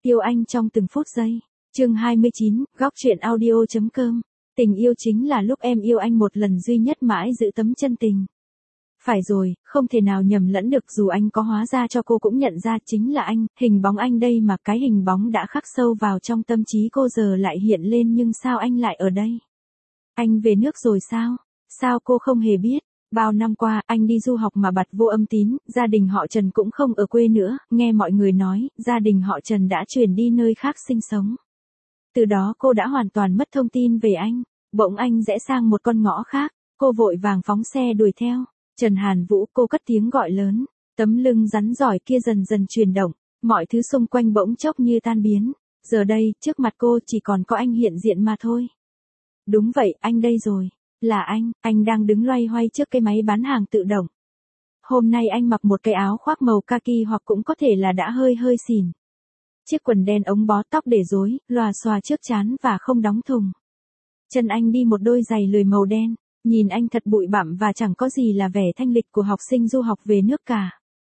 Yêu anh trong từng phút giây. Chương 29, góc truyện audio.com. Tình yêu chính là lúc em yêu anh một lần duy nhất mãi giữ tấm chân tình. Phải rồi, không thể nào nhầm lẫn được, dù anh có hóa ra cho cô cũng nhận ra chính là anh, hình bóng anh đây mà, cái hình bóng đã khắc sâu vào trong tâm trí cô giờ lại hiện lên, nhưng sao anh lại ở đây? Anh về nước rồi sao? Sao cô không hề biết? Bao năm qua, anh đi du học mà bặt vô âm tín, gia đình họ Trần cũng không ở quê nữa, nghe mọi người nói, gia đình họ Trần đã chuyển đi nơi khác sinh sống. Từ đó cô đã hoàn toàn mất thông tin về anh, bỗng anh rẽ sang một con ngõ khác, cô vội vàng phóng xe đuổi theo. Trần Hàn Vũ, cô cất tiếng gọi lớn, tấm lưng rắn giỏi kia dần dần chuyển động, mọi thứ xung quanh bỗng chốc như tan biến, giờ đây, trước mặt cô chỉ còn có anh hiện diện mà thôi. Đúng vậy, anh đây rồi. Là anh đang đứng loay hoay trước cái máy bán hàng tự động. Hôm nay anh mặc một cái áo khoác màu kaki hoặc cũng có thể là đã hơi xỉn. Chiếc quần đen ống bó tóc để rối, lòa xòa trước trán và không đóng thùng. Chân anh đi một đôi giày lười màu đen, nhìn anh thật bụi bặm và chẳng có gì là vẻ thanh lịch của học sinh du học về nước cả.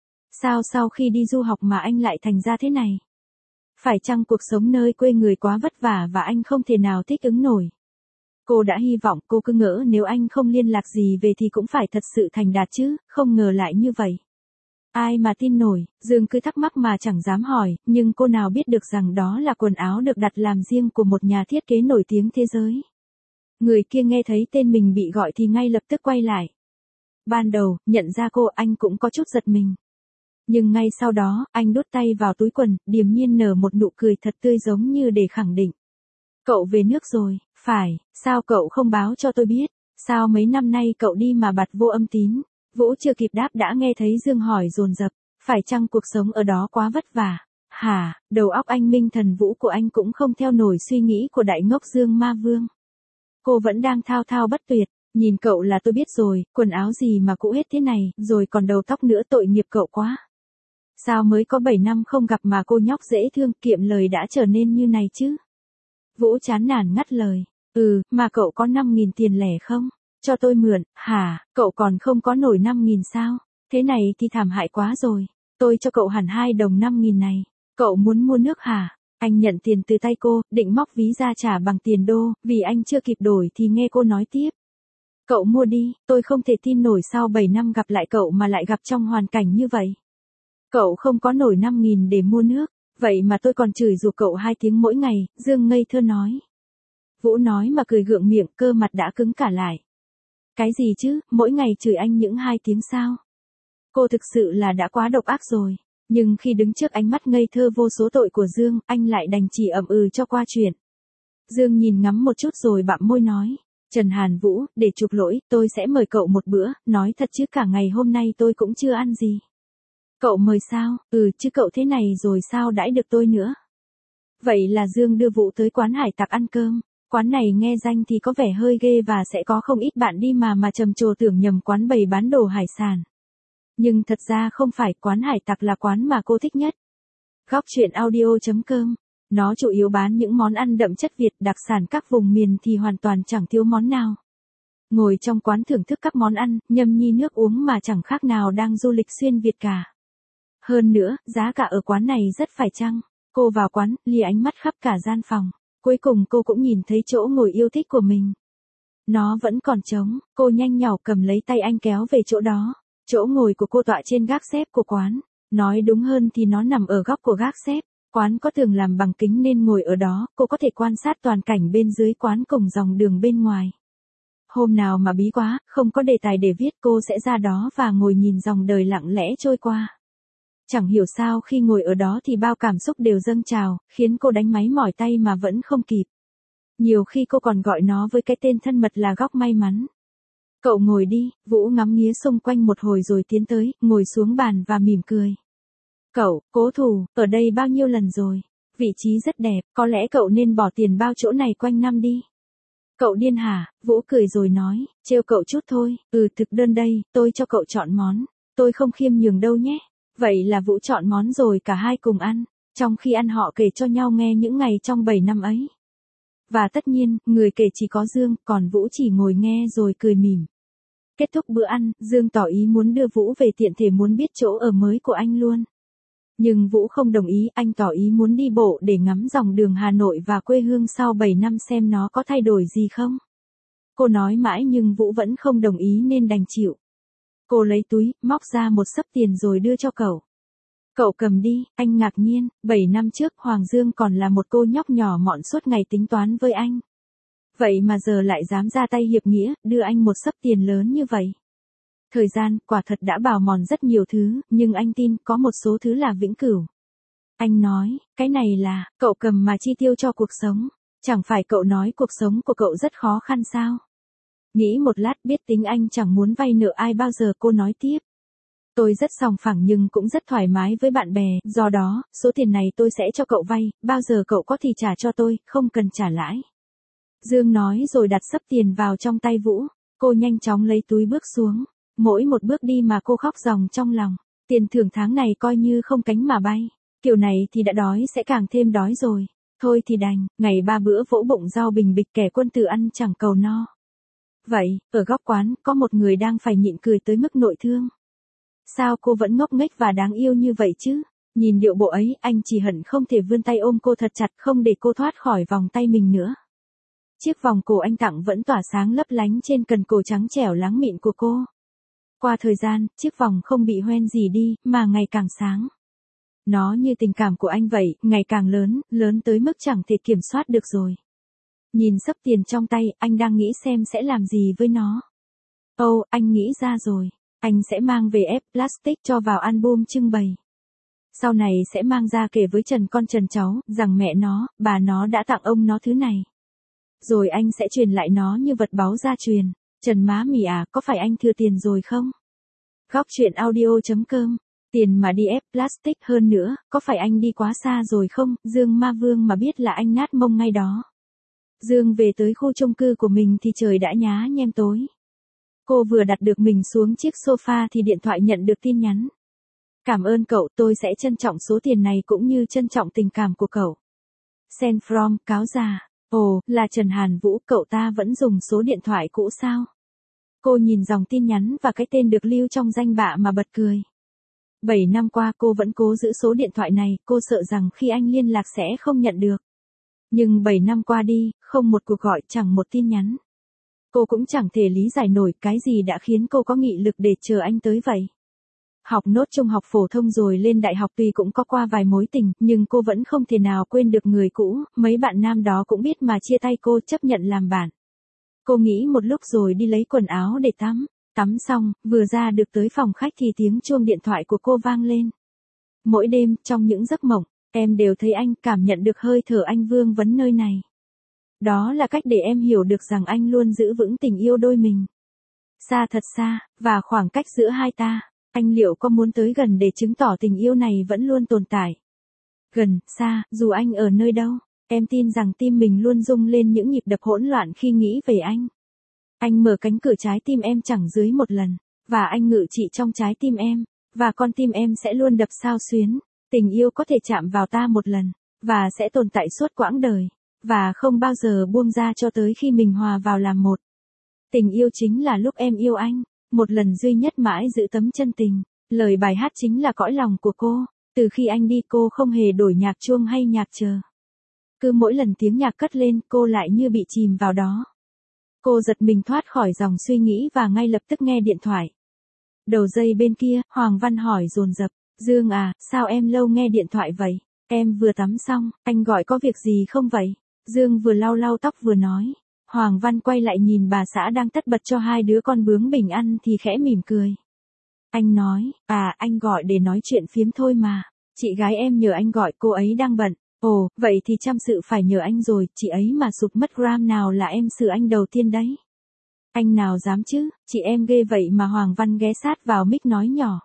Sao sau khi đi du học mà anh lại thành ra thế này? Phải chăng cuộc sống nơi quê người quá vất vả và anh không thể nào thích ứng nổi? Cô đã hy vọng, cô cứ ngỡ nếu anh không liên lạc gì về thì cũng phải thật sự thành đạt chứ, không ngờ lại như vậy. Ai mà tin nổi, Dương cứ thắc mắc mà chẳng dám hỏi, nhưng cô nào biết được rằng đó là quần áo được đặt làm riêng của một nhà thiết kế nổi tiếng thế giới. Người kia nghe thấy tên mình bị gọi thì ngay lập tức quay lại. Ban đầu, nhận ra cô, anh cũng có chút giật mình. Nhưng ngay sau đó, anh đút tay vào túi quần, điềm nhiên nở một nụ cười thật tươi giống như để khẳng định. Cậu về nước rồi, phải, sao cậu không báo cho tôi biết, sao mấy năm nay cậu đi mà bặt vô âm tín? Vũ chưa kịp đáp đã nghe thấy Dương hỏi dồn dập, phải chăng cuộc sống ở đó quá vất vả? Hả, đầu óc anh minh thần Vũ của anh cũng không theo nổi suy nghĩ của đại ngốc Dương Ma Vương. Cô vẫn đang thao thao bất tuyệt, nhìn cậu là tôi biết rồi, quần áo gì mà cũ hết thế này, rồi còn đầu tóc nữa, tội nghiệp cậu quá. Sao mới có 7 năm không gặp mà cô nhóc dễ thương kiệm lời đã trở nên như này chứ? Vũ chán nản ngắt lời, mà cậu có 5.000 tiền lẻ không? Cho tôi mượn. Hả, cậu còn không có nổi 5.000 sao? Thế này thì thảm hại quá rồi, tôi cho cậu hẳn 2 đồng 5.000 này. Cậu muốn mua nước hả? Anh nhận tiền từ tay cô, định móc ví ra trả bằng tiền đô, vì anh chưa kịp đổi thì nghe cô nói tiếp. Cậu mua đi, tôi không thể tin nổi sau 7 năm gặp lại cậu mà lại gặp trong hoàn cảnh như vậy. Cậu không có nổi 5.000 để mua nước, vậy mà tôi còn chửi giục cậu 2 tiếng mỗi ngày, Dương ngây thơ nói. Vũ nói mà cười gượng miệng, cơ mặt đã cứng cả lại. Cái gì chứ, mỗi ngày chửi anh những 2 tiếng sao? Cô thực sự là đã quá độc ác rồi. Nhưng khi đứng trước ánh mắt ngây thơ vô số tội của Dương, anh lại đành chỉ ậm cho qua chuyện. Dương nhìn ngắm một chút rồi bặm môi nói. Trần Hàn Vũ, để chuộc lỗi, tôi sẽ mời cậu một bữa, nói thật chứ cả ngày hôm nay tôi cũng chưa ăn gì. Cậu mời sao? Chứ cậu thế này rồi sao đãi được tôi nữa? Vậy là Dương đưa Vũ tới quán hải tặc ăn cơm. Quán này nghe danh thì có vẻ hơi ghê và sẽ có không ít bạn đi mà trầm trồ tưởng nhầm quán bày bán đồ hải sản. Nhưng thật ra không phải, quán hải tặc là quán mà cô thích nhất. Góc truyện audio.com. Nó chủ yếu bán những món ăn đậm chất Việt, đặc sản các vùng miền thì hoàn toàn chẳng thiếu món nào. Ngồi trong quán thưởng thức các món ăn, nhâm nhi nước uống mà chẳng khác nào đang du lịch xuyên Việt cả. Hơn nữa, giá cả ở quán này rất phải chăng. Cô vào quán, lia ánh mắt khắp cả gian phòng. Cuối cùng cô cũng nhìn thấy chỗ ngồi yêu thích của mình. Nó vẫn còn trống, cô nhanh nhỏ cầm lấy tay anh kéo về chỗ đó. Chỗ ngồi của cô tọa trên gác xếp của quán. Nói đúng hơn thì nó nằm ở góc của gác xếp. Quán có tường làm bằng kính nên ngồi ở đó, cô có thể quan sát toàn cảnh bên dưới quán cùng dòng đường bên ngoài. Hôm nào mà bí quá, không có đề tài để viết, cô sẽ ra đó và ngồi nhìn dòng đời lặng lẽ trôi qua. Chẳng hiểu sao khi ngồi ở đó thì bao cảm xúc đều dâng trào, khiến cô đánh máy mỏi tay mà vẫn không kịp. Nhiều khi cô còn gọi nó với cái tên thân mật là góc may mắn. Cậu ngồi đi, Vũ ngắm nghía xung quanh một hồi rồi tiến tới, ngồi xuống bàn và mỉm cười. Cậu, cố thủ, ở đây bao nhiêu lần rồi? Vị trí rất đẹp, có lẽ cậu nên bỏ tiền bao chỗ này quanh năm đi. Cậu điên hả? Vũ cười rồi nói, trêu cậu chút thôi, thực đơn đây, tôi cho cậu chọn món. Tôi không khiêm nhường đâu nhé. Vậy là Vũ chọn món rồi cả hai cùng ăn, trong khi ăn họ kể cho nhau nghe những ngày trong 7 năm ấy. Và tất nhiên, người kể chỉ có Dương, còn Vũ chỉ ngồi nghe rồi cười mỉm. Kết thúc bữa ăn, Dương tỏ ý muốn đưa Vũ về, tiện thể muốn biết chỗ ở mới của anh luôn. Nhưng Vũ không đồng ý, anh tỏ ý muốn đi bộ để ngắm dòng đường Hà Nội và quê hương sau 7 năm xem nó có thay đổi gì không. Cô nói mãi nhưng Vũ vẫn không đồng ý nên đành chịu. Cô lấy túi, móc ra một xấp tiền rồi đưa cho cậu. Cậu cầm đi, anh ngạc nhiên, 7 năm trước Hoàng Dương còn là một cô nhóc nhỏ mọn suốt ngày tính toán với anh. Vậy mà giờ lại dám ra tay hiệp nghĩa, đưa anh một xấp tiền lớn như vậy. Thời gian, quả thật đã bào mòn rất nhiều thứ, nhưng anh tin có một số thứ là vĩnh cửu. Anh nói, cái này là, cậu cầm mà chi tiêu cho cuộc sống. Chẳng phải cậu nói cuộc sống của cậu rất khó khăn sao? Nghĩ một lát biết tính anh chẳng muốn vay nợ ai bao giờ, cô nói tiếp. Tôi rất sòng phẳng nhưng cũng rất thoải mái với bạn bè, do đó, số tiền này tôi sẽ cho cậu vay, bao giờ cậu có thì trả cho tôi, không cần trả lãi. Dương nói rồi đặt xấp tiền vào trong tay Vũ, cô nhanh chóng lấy túi bước xuống, mỗi một bước đi mà cô khóc ròng trong lòng, tiền thưởng tháng này coi như không cánh mà bay, kiểu này thì đã đói sẽ càng thêm đói rồi, thôi thì đành, ngày 3 bữa vỗ bụng rau bình bịch kẻ quân tử ăn chẳng cầu no. Vậy, ở góc quán, có một người đang phải nhịn cười tới mức nội thương. Sao cô vẫn ngốc nghếch và đáng yêu như vậy chứ? Nhìn điệu bộ ấy, anh chỉ hận không thể vươn tay ôm cô thật chặt không để cô thoát khỏi vòng tay mình nữa. Chiếc vòng cổ anh tặng vẫn tỏa sáng lấp lánh trên cần cổ trắng trẻo láng mịn của cô. Qua thời gian, chiếc vòng không bị hoen gì đi, mà ngày càng sáng. Nó như tình cảm của anh vậy, ngày càng lớn, lớn tới mức chẳng thể kiểm soát được rồi. Nhìn xấp tiền trong tay, anh đang nghĩ xem sẽ làm gì với nó. Anh nghĩ ra rồi. Anh sẽ mang về ép plastic cho vào album trưng bày. Sau này sẽ mang ra kể với Trần con Trần cháu, rằng mẹ nó, bà nó đã tặng ông nó thứ này. Rồi anh sẽ truyền lại nó như vật báu gia truyền. Trần má mì à, có phải anh thừa tiền rồi không? Góc chuyện audio.com. Tiền mà đi ép plastic hơn nữa, có phải anh đi quá xa rồi không? Dương Ma Vương mà biết là anh nát mông ngay đó. Dương về tới khu chung cư của mình thì trời đã nhá nhem tối. Cô vừa đặt được mình xuống chiếc sofa thì điện thoại nhận được tin nhắn. Cảm ơn cậu, tôi sẽ trân trọng số tiền này cũng như trân trọng tình cảm của cậu. Send from, cáo già. Ồ, là Trần Hàn Vũ, cậu ta vẫn dùng số điện thoại cũ sao? Cô nhìn dòng tin nhắn và cái tên được lưu trong danh bạ mà bật cười. 7 năm qua cô vẫn cố giữ số điện thoại này, cô sợ rằng khi anh liên lạc sẽ không nhận được. Nhưng 7 năm qua đi, không một cuộc gọi, chẳng một tin nhắn. Cô cũng chẳng thể lý giải nổi cái gì đã khiến cô có nghị lực để chờ anh tới vậy. Học nốt trung học phổ thông rồi lên đại học tuy cũng có qua vài mối tình, nhưng cô vẫn không thể nào quên được người cũ, mấy bạn nam đó cũng biết mà chia tay cô chấp nhận làm bạn. Cô nghĩ một lúc rồi đi lấy quần áo để tắm. Tắm xong, vừa ra được tới phòng khách thì tiếng chuông điện thoại của cô vang lên. Mỗi đêm, trong những giấc mộng, em đều thấy anh, cảm nhận được hơi thở anh vương vấn nơi này. Đó là cách để em hiểu được rằng anh luôn giữ vững tình yêu đôi mình. Xa thật xa, và khoảng cách giữa hai ta, anh liệu có muốn tới gần để chứng tỏ tình yêu này vẫn luôn tồn tại? Gần, xa, dù anh ở nơi đâu, em tin rằng tim mình luôn rung lên những nhịp đập hỗn loạn khi nghĩ về anh. Anh mở cánh cửa trái tim em chẳng dưới một lần, và anh ngự trị trong trái tim em, và con tim em sẽ luôn đập xao xuyến. Tình yêu có thể chạm vào ta một lần, và sẽ tồn tại suốt quãng đời, và không bao giờ buông ra cho tới khi mình hòa vào làm một. Tình yêu chính là lúc em yêu anh, một lần duy nhất mãi giữ tấm chân tình. Lời bài hát chính là cõi lòng của cô, từ khi anh đi cô không hề đổi nhạc chuông hay nhạc chờ. Cứ mỗi lần tiếng nhạc cất lên cô lại như bị chìm vào đó. Cô giật mình thoát khỏi dòng suy nghĩ và ngay lập tức nghe điện thoại. Đầu dây bên kia, Hoàng Văn hỏi dồn dập, Dương à, sao em lâu nghe điện thoại vậy? Em vừa tắm xong, anh gọi có việc gì không vậy? Dương vừa lau lau tóc vừa nói. Hoàng Văn quay lại nhìn bà xã đang tất bật cho hai đứa con bướm bình ăn thì khẽ mỉm cười. Anh nói, anh gọi để nói chuyện phiếm thôi mà. Chị gái em nhờ anh gọi, cô ấy đang bận. Ồ, vậy thì chăm sự phải nhờ anh rồi, chị ấy mà sụt mất gram nào là em xử anh đầu tiên đấy. Anh nào dám chứ, chị em ghê vậy mà. Hoàng Văn ghé sát vào mic nói nhỏ.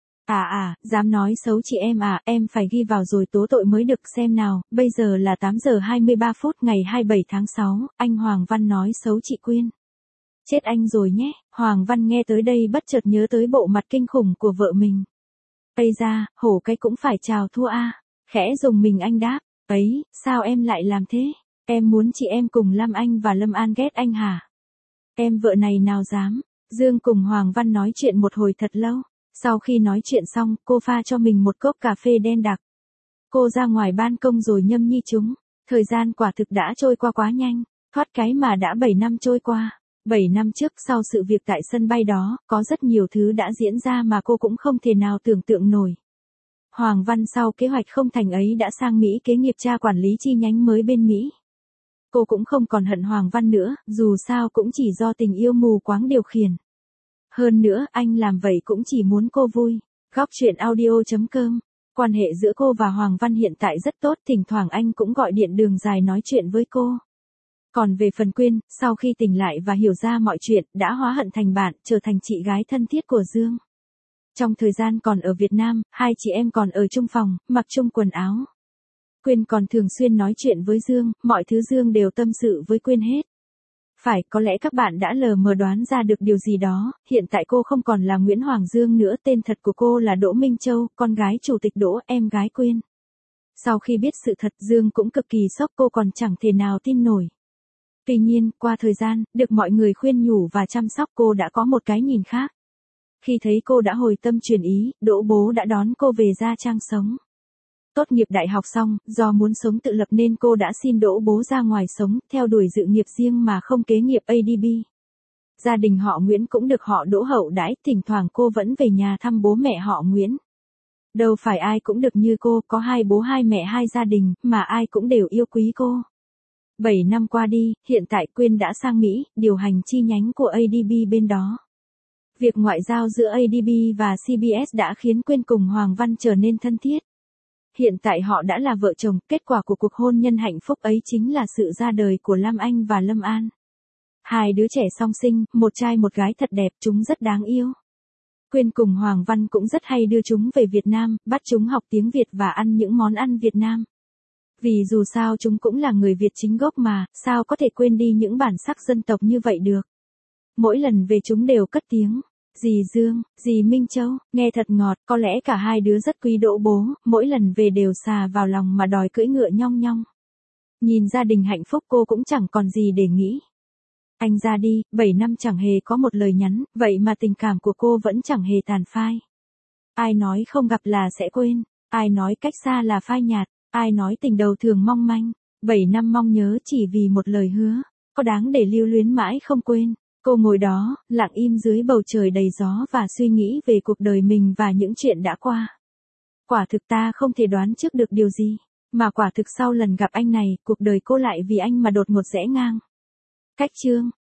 Dám nói xấu chị em à, em phải ghi vào rồi tố tội mới được. Xem nào, bây giờ là 8 giờ 23 phút ngày 27 tháng 6, anh Hoàng Văn nói xấu chị Quyên. Chết anh rồi nhé. Hoàng Văn nghe tới đây bất chợt nhớ tới bộ mặt kinh khủng của vợ mình. Ây da, hổ cái cũng phải chào thua a. Khẽ dùng mình anh đáp, ấy, sao em lại làm thế? Em muốn chị em cùng Lam Anh và Lâm An ghét anh hả? Em vợ này nào dám. Dương cùng Hoàng Văn nói chuyện một hồi thật lâu. Sau khi nói chuyện xong, cô pha cho mình một cốc cà phê đen đặc. Cô ra ngoài ban công rồi nhâm nhi chúng. Thời gian quả thực đã trôi qua quá nhanh, thoát cái mà đã 7 năm trôi qua. 7 năm trước sau sự việc tại sân bay đó, có rất nhiều thứ đã diễn ra mà cô cũng không thể nào tưởng tượng nổi. Hoàng Văn sau kế hoạch không thành ấy đã sang Mỹ kế nghiệp cha quản lý chi nhánh mới bên Mỹ. Cô cũng không còn hận Hoàng Văn nữa, dù sao cũng chỉ do tình yêu mù quáng điều khiển. Hơn nữa, anh làm vậy cũng chỉ muốn cô vui. Góc chuyện audio.com. Quan hệ giữa cô và Hoàng Văn hiện tại rất tốt, thỉnh thoảng anh cũng gọi điện đường dài nói chuyện với cô. Còn về phần Quyên, sau khi tỉnh lại và hiểu ra mọi chuyện, đã hóa hận thành bạn, trở thành chị gái thân thiết của Dương. Trong thời gian còn ở Việt Nam, hai chị em còn ở chung phòng, mặc chung quần áo. Quyên còn thường xuyên nói chuyện với Dương, mọi thứ Dương đều tâm sự với Quyên hết. Phải, có lẽ các bạn đã lờ mờ đoán ra được điều gì đó, hiện tại cô không còn là Nguyễn Hoàng Dương nữa, tên thật của cô là Đỗ Minh Châu, con gái Chủ tịch Đỗ, em gái Quyên. Sau khi biết sự thật, Dương cũng cực kỳ sốc, cô còn chẳng thể nào tin nổi. Tuy nhiên, qua thời gian, được mọi người khuyên nhủ và chăm sóc, cô đã có một cái nhìn khác. Khi thấy cô đã hồi tâm chuyển ý, Đỗ bố đã đón cô về Nha Trang sống. Tốt nghiệp đại học xong, do muốn sống tự lập nên cô đã xin Đỗ bố ra ngoài sống, theo đuổi sự nghiệp riêng mà không kế nghiệp ADB. Gia đình họ Nguyễn cũng được họ Đỗ hậu đãi, thỉnh thoảng cô vẫn về nhà thăm bố mẹ họ Nguyễn. Đâu phải ai cũng được như cô, có hai bố hai mẹ hai gia đình, mà ai cũng đều yêu quý cô. 7 năm qua đi, hiện tại Quyên đã sang Mỹ, điều hành chi nhánh của ADB bên đó. Việc ngoại giao giữa ADB và CBS đã khiến Quyên cùng Hoàng Văn trở nên thân thiết. Hiện tại họ đã là vợ chồng, kết quả của cuộc hôn nhân hạnh phúc ấy chính là sự ra đời của Lam Anh và Lâm An. Hai đứa trẻ song sinh, một trai một gái thật đẹp, chúng rất đáng yêu. Quyên cùng Hoàng Văn cũng rất hay đưa chúng về Việt Nam, bắt chúng học tiếng Việt và ăn những món ăn Việt Nam. Vì dù sao chúng cũng là người Việt chính gốc mà, sao có thể quên đi những bản sắc dân tộc như vậy được. Mỗi lần về chúng đều cất tiếng. Dì Dương, dì Minh Châu, nghe thật ngọt, có lẽ cả hai đứa rất quý Đỗ bố, mỗi lần về đều xà vào lòng mà đòi cưỡi ngựa nhong nhong. Nhìn gia đình hạnh phúc cô cũng chẳng còn gì để nghĩ. Anh ra đi, 7 năm chẳng hề có một lời nhắn, vậy mà tình cảm của cô vẫn chẳng hề tàn phai. Ai nói không gặp là sẽ quên, ai nói cách xa là phai nhạt, ai nói tình đầu thường mong manh. 7 năm mong nhớ chỉ vì một lời hứa, có đáng để lưu luyến mãi không quên. Cô ngồi đó, lặng im dưới bầu trời đầy gió và suy nghĩ về cuộc đời mình và những chuyện đã qua. Quả thực ta không thể đoán trước được điều gì, mà quả thực sau lần gặp anh này, cuộc đời cô lại vì anh mà đột ngột rẽ ngang. Cách chương